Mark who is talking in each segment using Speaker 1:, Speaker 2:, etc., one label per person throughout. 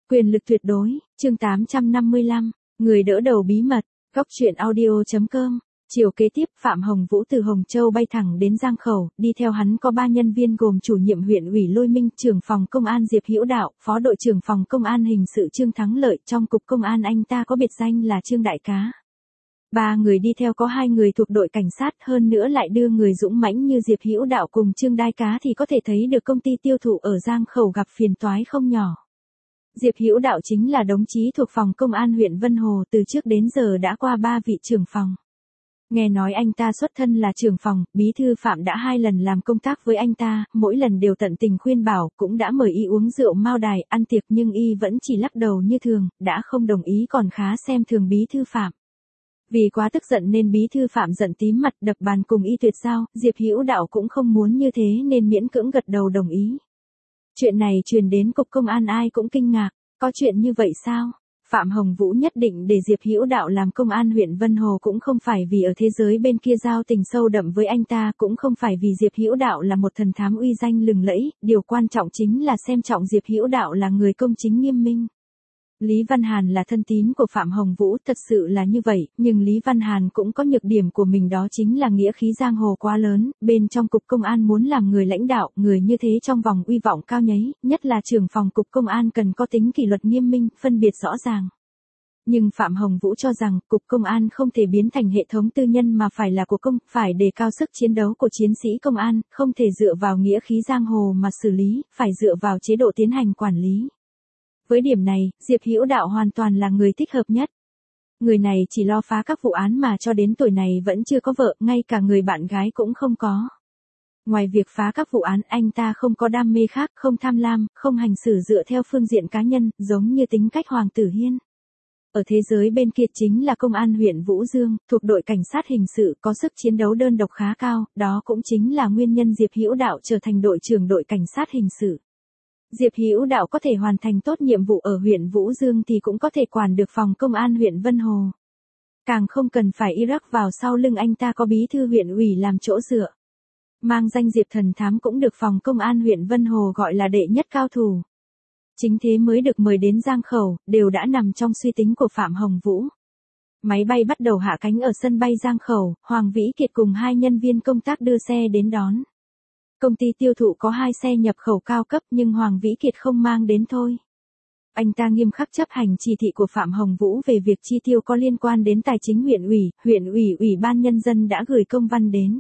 Speaker 1: Quyền lực tuyệt đối, chương 855, người đỡ đầu bí mật, góc truyện audio.com. Chiều kế tiếp, Phạm Hồng Vũ từ Hồng Châu bay thẳng đến Giang Khẩu, đi theo hắn có 3 nhân viên gồm chủ nhiệm huyện ủy Lôi Minh, trưởng phòng công an Diệp Hữu Đạo, phó đội trưởng phòng công an hình sự Trương Thắng Lợi, trong cục công an anh ta có biệt danh là Trương Đại Cá. 3 người đi theo có 2 người thuộc đội cảnh sát, hơn nữa lại đưa người dũng mãnh như Diệp Hữu Đạo cùng Trương Đại Cá thì có thể thấy được công ty tiêu thụ ở Giang Khẩu gặp phiền toái không nhỏ. Diệp Hữu Đạo chính là đồng chí thuộc phòng công an huyện Vân Hồ, từ trước đến giờ đã qua 3 vị trưởng phòng. Nghe nói anh ta xuất thân là trưởng phòng, bí thư Phạm đã 2 lần làm công tác với anh ta, mỗi lần đều tận tình khuyên bảo, cũng đã mời y uống rượu mao đài, ăn tiệc nhưng y vẫn chỉ lắc đầu như thường, đã không đồng ý còn khá xem thường bí thư Phạm. Vì quá tức giận nên bí thư Phạm giận tím mặt đập bàn cùng y tuyệt giao, Diệp Hữu Đạo cũng không muốn như thế nên miễn cưỡng gật đầu đồng ý. Chuyện này truyền đến cục công an ai cũng kinh ngạc, có chuyện như vậy sao? Phạm Hồng Vũ nhất định để Diệp Hữu Đạo làm công an huyện Vân Hồ cũng không phải vì ở thế giới bên kia giao tình sâu đậm với anh ta, cũng không phải vì Diệp Hữu Đạo là một thần thám uy danh lừng lẫy, điều quan trọng chính là xem trọng Diệp Hữu Đạo là người công chính nghiêm minh. Lý Văn Hàn là thân tín của Phạm Hồng Vũ, thật sự là như vậy, nhưng Lý Văn Hàn cũng có nhược điểm của mình, đó chính là nghĩa khí giang hồ quá lớn, bên trong cục công an muốn làm người lãnh đạo, người như thế trong vòng uy vọng cao nháy, nhất là trưởng phòng cục công an cần có tính kỷ luật nghiêm minh, phân biệt rõ ràng. Nhưng Phạm Hồng Vũ cho rằng, cục công an không thể biến thành hệ thống tư nhân mà phải là của công, phải đề cao sức chiến đấu của chiến sĩ công an, không thể dựa vào nghĩa khí giang hồ mà xử lý, phải dựa vào chế độ tiến hành quản lý. Với điểm này, Diệp Hữu Đạo hoàn toàn là người thích hợp nhất. Người này chỉ lo phá các vụ án mà cho đến tuổi này vẫn chưa có vợ, ngay cả người bạn gái cũng không có. Ngoài việc phá các vụ án, anh ta không có đam mê khác, không tham lam, không hành xử dựa theo phương diện cá nhân, giống như tính cách Hoàng Tử Hiên. Ở thế giới bên kia chính là công an huyện Vũ Dương, thuộc đội cảnh sát hình sự, có sức chiến đấu đơn độc khá cao, đó cũng chính là nguyên nhân Diệp Hữu Đạo trở thành đội trưởng đội cảnh sát hình sự. Diệp Hữu Đạo có thể hoàn thành tốt nhiệm vụ ở huyện Vũ Dương thì cũng có thể quản được phòng công an huyện Vân Hồ. Càng không cần phải Iraq vào sau lưng anh ta có bí thư huyện ủy làm chỗ dựa. Mang danh Diệp thần thám cũng được phòng công an huyện Vân Hồ gọi là đệ nhất cao thủ. Chính thế mới được mời đến Giang Khẩu, đều đã nằm trong suy tính của Phạm Hồng Vũ. Máy bay bắt đầu hạ cánh ở sân bay Giang Khẩu, Hoàng Vĩ Kiệt cùng 2 nhân viên công tác đưa xe đến đón. Công ty tiêu thụ có 2 xe nhập khẩu cao cấp nhưng Hoàng Vĩ Kiệt không mang đến thôi. Anh ta nghiêm khắc chấp hành chỉ thị của Phạm Hồng Vũ về việc chi tiêu có liên quan đến tài chính huyện ủy, ủy ban nhân dân đã gửi công văn đến.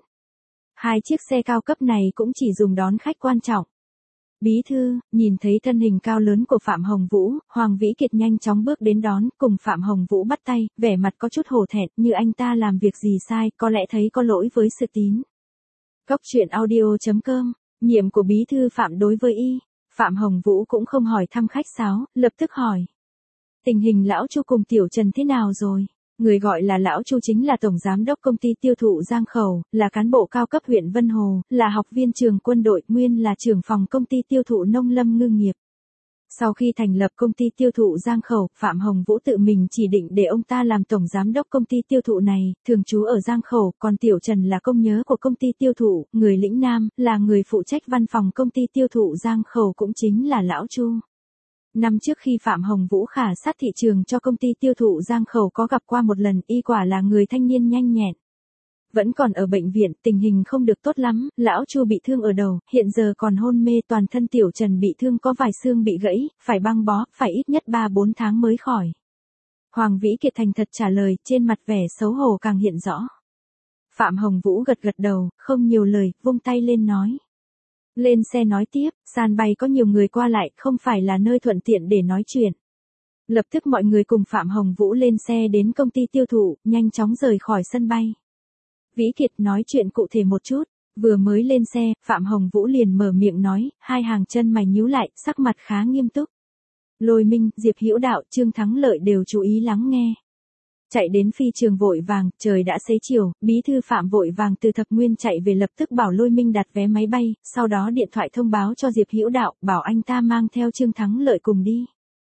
Speaker 1: 2 chiếc xe cao cấp này cũng chỉ dùng đón khách quan trọng. Bí thư, nhìn thấy thân hình cao lớn của Phạm Hồng Vũ, Hoàng Vĩ Kiệt nhanh chóng bước đến đón, cùng Phạm Hồng Vũ bắt tay, vẻ mặt có chút hổ thẹn, như anh ta làm việc gì sai, có lẽ thấy có lỗi với sự tín. Góc truyện audio.com, nhiệm của bí thư Phạm đối với y, Phạm Hồng Vũ cũng không hỏi thăm khách sáo, lập tức hỏi. Tình hình lão Chu cùng Tiểu Trần thế nào rồi? Người gọi là lão Chu chính là tổng giám đốc công ty tiêu thụ Giang Khẩu, là cán bộ cao cấp huyện Vân Hồ, là học viên trường quân đội, nguyên là trưởng phòng công ty tiêu thụ nông lâm ngư nghiệp. Sau khi thành lập công ty tiêu thụ Giang Khẩu, Phạm Hồng Vũ tự mình chỉ định để ông ta làm tổng giám đốc công ty tiêu thụ này, thường trú ở Giang Khẩu, còn Tiểu Trần là công nhớ của công ty tiêu thụ, người lĩnh Nam, là người phụ trách văn phòng công ty tiêu thụ Giang Khẩu cũng chính là lão Chu. Năm trước khi Phạm Hồng Vũ khảo sát thị trường cho công ty tiêu thụ Giang Khẩu có gặp qua một lần, y quả là người thanh niên nhanh nhẹn. Vẫn còn ở bệnh viện, tình hình không được tốt lắm, lão Chu bị thương ở đầu, hiện giờ còn hôn mê, toàn thân Tiểu Trần bị thương có vài xương bị gãy, phải băng bó, phải ít nhất 3-4 tháng mới khỏi. Hoàng Vĩ Kiệt thành thật trả lời, trên mặt vẻ xấu hổ càng hiện rõ. Phạm Hồng Vũ gật gật đầu, không nhiều lời, vung tay lên nói. Lên xe nói tiếp, sàn bay có nhiều người qua lại, không phải là nơi thuận tiện để nói chuyện. Lập tức mọi người cùng Phạm Hồng Vũ lên xe đến công ty tiêu thụ, nhanh chóng rời khỏi sân bay. Vĩ Kiệt nói chuyện cụ thể một chút, vừa mới lên xe, Phạm Hồng Vũ liền mở miệng nói, 2 hàng chân mày nhíu lại, sắc mặt khá nghiêm túc. Lôi Minh, Diệp Hữu Đạo, Trương Thắng Lợi đều chú ý lắng nghe. Chạy đến phi trường vội vàng, trời đã xế chiều, bí thư Phạm vội vàng từ Thập Nguyên chạy về lập tức bảo Lôi Minh đặt vé máy bay, sau đó điện thoại thông báo cho Diệp Hữu Đạo, bảo anh ta mang theo Trương Thắng Lợi cùng đi.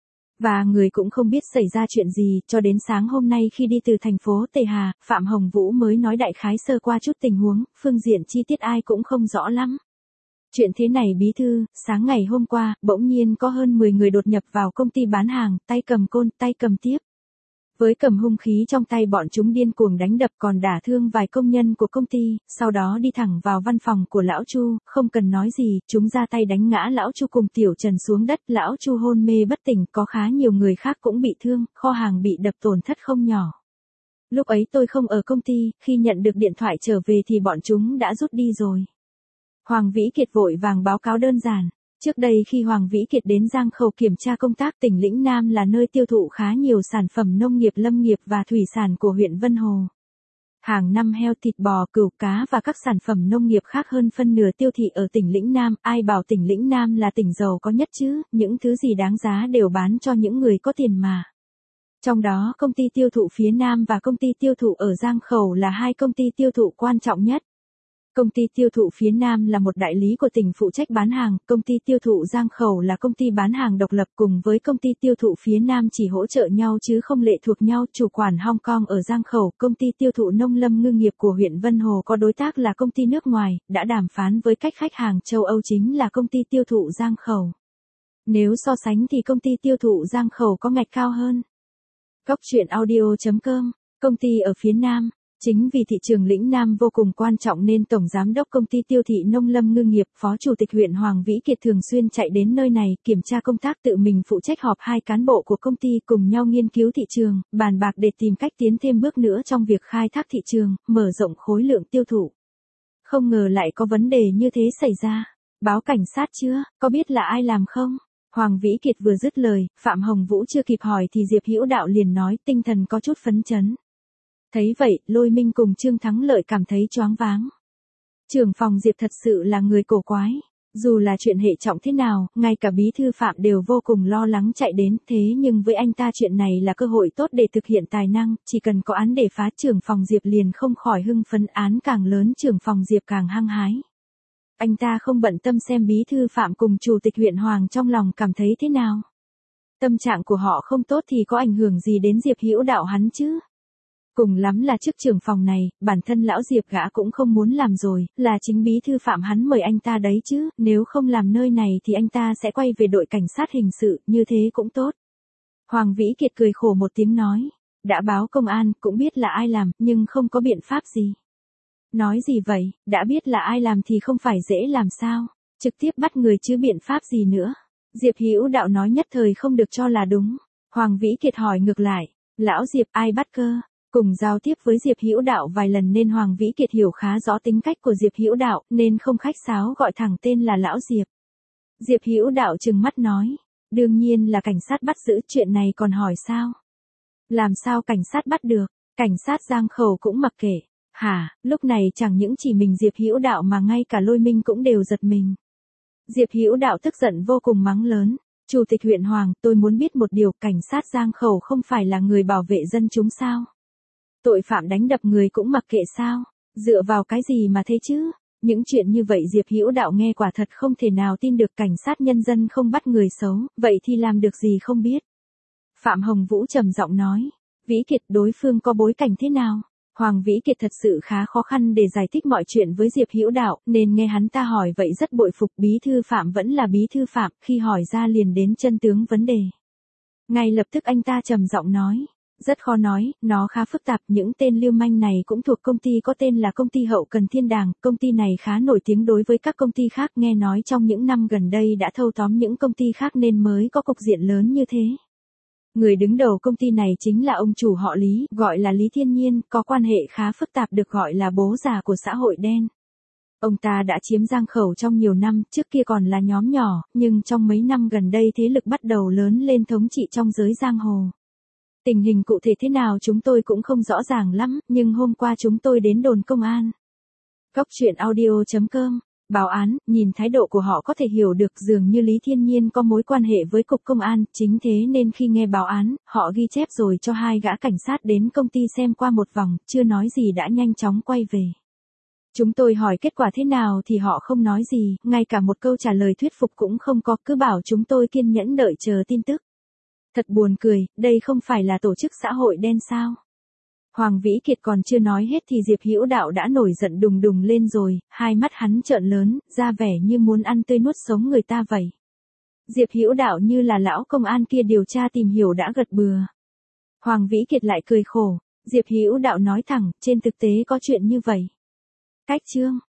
Speaker 1: Và người cũng không biết xảy ra chuyện gì, cho đến sáng hôm nay khi đi từ thành phố Tề Hà, Phạm Hồng Vũ mới nói đại khái sơ qua chút tình huống, phương diện chi tiết ai cũng không rõ lắm. Chuyện thế này bí thư, sáng ngày hôm qua, bỗng nhiên có hơn 10 người đột nhập vào công ty bán hàng, tay cầm côn, tay cầm tiếp. Với cầm hung khí trong tay bọn chúng điên cuồng đánh đập còn đả thương vài công nhân của công ty, sau đó đi thẳng vào văn phòng của lão Chu, không cần nói gì, chúng ra tay đánh ngã lão Chu cùng Tiểu Trần xuống đất, lão Chu hôn mê bất tỉnh, có khá nhiều người khác cũng bị thương, kho hàng bị đập tổn thất không nhỏ. Lúc ấy tôi không ở công ty, khi nhận được điện thoại trở về thì bọn chúng đã rút đi rồi. Hoàng Vĩ Kiệt vội vàng báo cáo đơn giản. Trước đây khi Hoàng Vĩ Kiệt đến Giang Khẩu kiểm tra công tác, tỉnh Lĩnh Nam là nơi tiêu thụ khá nhiều sản phẩm nông nghiệp, lâm nghiệp và thủy sản của huyện Vân Hồ. Hàng năm heo, thịt bò, cừu, cá và các sản phẩm nông nghiệp khác hơn phân nửa tiêu thị ở tỉnh Lĩnh Nam, ai bảo tỉnh Lĩnh Nam là tỉnh giàu có nhất chứ, những thứ gì đáng giá đều bán cho những người có tiền mà. Trong đó công ty tiêu thụ phía Nam và công ty tiêu thụ ở Giang Khẩu là hai công ty tiêu thụ quan trọng nhất. Công ty tiêu thụ phía Nam là một đại lý của tỉnh phụ trách bán hàng, công ty tiêu thụ Giang Khẩu là công ty bán hàng độc lập, cùng với công ty tiêu thụ phía Nam chỉ hỗ trợ nhau chứ không lệ thuộc nhau. Chủ quản Hong Kong ở Giang Khẩu, công ty tiêu thụ nông lâm ngư nghiệp của huyện Vân Hồ có đối tác là công ty nước ngoài, đã đàm phán với cách khách hàng châu Âu chính là công ty tiêu thụ Giang Khẩu. Nếu so sánh thì công ty tiêu thụ Giang Khẩu có ngạch cao hơn. Góc truyện audio.com, công ty ở phía Nam. Chính vì thị trường Lĩnh Nam vô cùng quan trọng nên Tổng Giám đốc Công ty Tiêu thị Nông lâm Ngư nghiệp, Phó Chủ tịch huyện Hoàng Vĩ Kiệt thường xuyên chạy đến nơi này kiểm tra công tác, tự mình phụ trách họp hai cán bộ của công ty cùng nhau nghiên cứu thị trường, bàn bạc để tìm cách tiến thêm bước nữa trong việc khai thác thị trường, mở rộng khối lượng tiêu thụ. Không ngờ lại có vấn đề như thế xảy ra. Báo cảnh sát chưa, có biết là ai làm không? Hoàng Vĩ Kiệt vừa dứt lời, Phạm Hồng Vũ chưa kịp hỏi thì Diệp Hữu Đạo liền nói, tinh thần có chút phấn chấn. Thấy vậy, Lôi Minh cùng Trương Thắng Lợi cảm thấy choáng váng. Trưởng phòng Diệp thật sự là người cổ quái. Dù là chuyện hệ trọng thế nào, ngay cả bí thư Phạm đều vô cùng lo lắng chạy đến, thế nhưng với anh ta chuyện này là cơ hội tốt để thực hiện tài năng, chỉ cần có án để phá, trưởng phòng Diệp liền không khỏi hưng phấn, án càng lớn trưởng phòng Diệp càng hăng hái. Anh ta không bận tâm xem bí thư Phạm cùng chủ tịch huyện Hoàng trong lòng cảm thấy thế nào. Tâm trạng của họ không tốt thì có ảnh hưởng gì đến Diệp Hữu Đạo hắn chứ? Cùng lắm là trước trưởng phòng này, bản thân lão Diệp gã cũng không muốn làm rồi, là chính bí thư Phạm hắn mời anh ta đấy chứ, nếu không làm nơi này thì anh ta sẽ quay về đội cảnh sát hình sự, như thế cũng tốt. Hoàng Vĩ Kiệt cười khổ một tiếng nói, đã báo công an, cũng biết là ai làm, nhưng không có biện pháp gì. Nói gì vậy, đã biết là ai làm thì không phải dễ làm sao, trực tiếp bắt người chứ biện pháp gì nữa. Diệp Hữu Đạo nói nhất thời không được cho là đúng. Hoàng Vĩ Kiệt hỏi ngược lại, lão Diệp ai bắt cơ? Cùng giao tiếp với Diệp Hữu Đạo vài lần nên Hoàng Vĩ Kiệt hiểu khá rõ tính cách của Diệp Hữu Đạo, nên không khách sáo gọi thẳng tên là lão Diệp. Diệp Hữu Đạo trừng mắt nói, đương nhiên là cảnh sát bắt giữ, chuyện này còn hỏi sao? Làm sao cảnh sát bắt được? Cảnh sát Giang Khẩu cũng mặc kệ. Hả? Lúc này chẳng những chỉ mình Diệp Hữu Đạo mà ngay cả Lôi Minh cũng đều giật mình. Diệp Hữu Đạo tức giận vô cùng mắng lớn, Chủ tịch huyện Hoàng, tôi muốn biết một điều, cảnh sát Giang Khẩu không phải là người bảo vệ dân chúng sao? Tội phạm đánh đập người cũng mặc kệ sao? Dựa vào cái gì mà thế chứ? Những chuyện như vậy Diệp Hữu Đạo nghe quả thật không thể nào tin được, cảnh sát nhân dân không bắt người xấu, vậy thì làm được gì không biết. Phạm Hồng Vũ trầm giọng nói, Vĩ Kiệt đối phương có bối cảnh thế nào? Hoàng Vĩ Kiệt thật sự khá khó khăn để giải thích mọi chuyện với Diệp Hữu Đạo, nên nghe hắn ta hỏi vậy rất bội phục, bí thư Phạm vẫn là bí thư Phạm, khi hỏi ra liền đến chân tướng vấn đề. Ngay lập tức anh ta trầm giọng nói, rất khó nói, nó khá phức tạp, những tên lưu manh này cũng thuộc công ty có tên là công ty Hậu Cần Thiên Đàng, công ty này khá nổi tiếng đối với các công ty khác, nghe nói trong những năm gần đây đã thâu tóm những công ty khác nên mới có cục diện lớn như thế. Người đứng đầu công ty này chính là ông chủ họ Lý, gọi là Lý Thiên Nhiên, có quan hệ khá phức tạp, được gọi là bố già của xã hội đen. Ông ta đã chiếm Giang Khẩu trong nhiều năm, trước kia còn là nhóm nhỏ, nhưng trong mấy năm gần đây thế lực bắt đầu lớn lên, thống trị trong giới giang hồ. Tình hình cụ thể thế nào chúng tôi cũng không rõ ràng lắm, nhưng hôm qua chúng tôi đến đồn công an. Góc truyện audio.com, báo án, nhìn thái độ của họ có thể hiểu được dường như Lý Thiên Nhiên có mối quan hệ với cục công an, chính thế nên khi nghe báo án, họ ghi chép rồi cho hai gã cảnh sát đến công ty xem qua một vòng, chưa nói gì đã nhanh chóng quay về. Chúng tôi hỏi kết quả thế nào thì họ không nói gì, ngay cả một câu trả lời thuyết phục cũng không có, cứ bảo chúng tôi kiên nhẫn đợi chờ tin tức. Thật buồn cười, đây không phải là tổ chức xã hội đen sao? Hoàng Vĩ Kiệt còn chưa nói hết thì Diệp Hữu Đạo đã nổi giận đùng đùng lên rồi, hai mắt hắn trợn lớn, ra vẻ như muốn ăn tươi nuốt sống người ta vậy. Diệp Hữu Đạo như là lão công an kia điều tra tìm hiểu đã gật bừa. Hoàng Vĩ Kiệt lại cười khổ, Diệp Hữu Đạo nói thẳng, trên thực tế có chuyện như vậy. Cách chương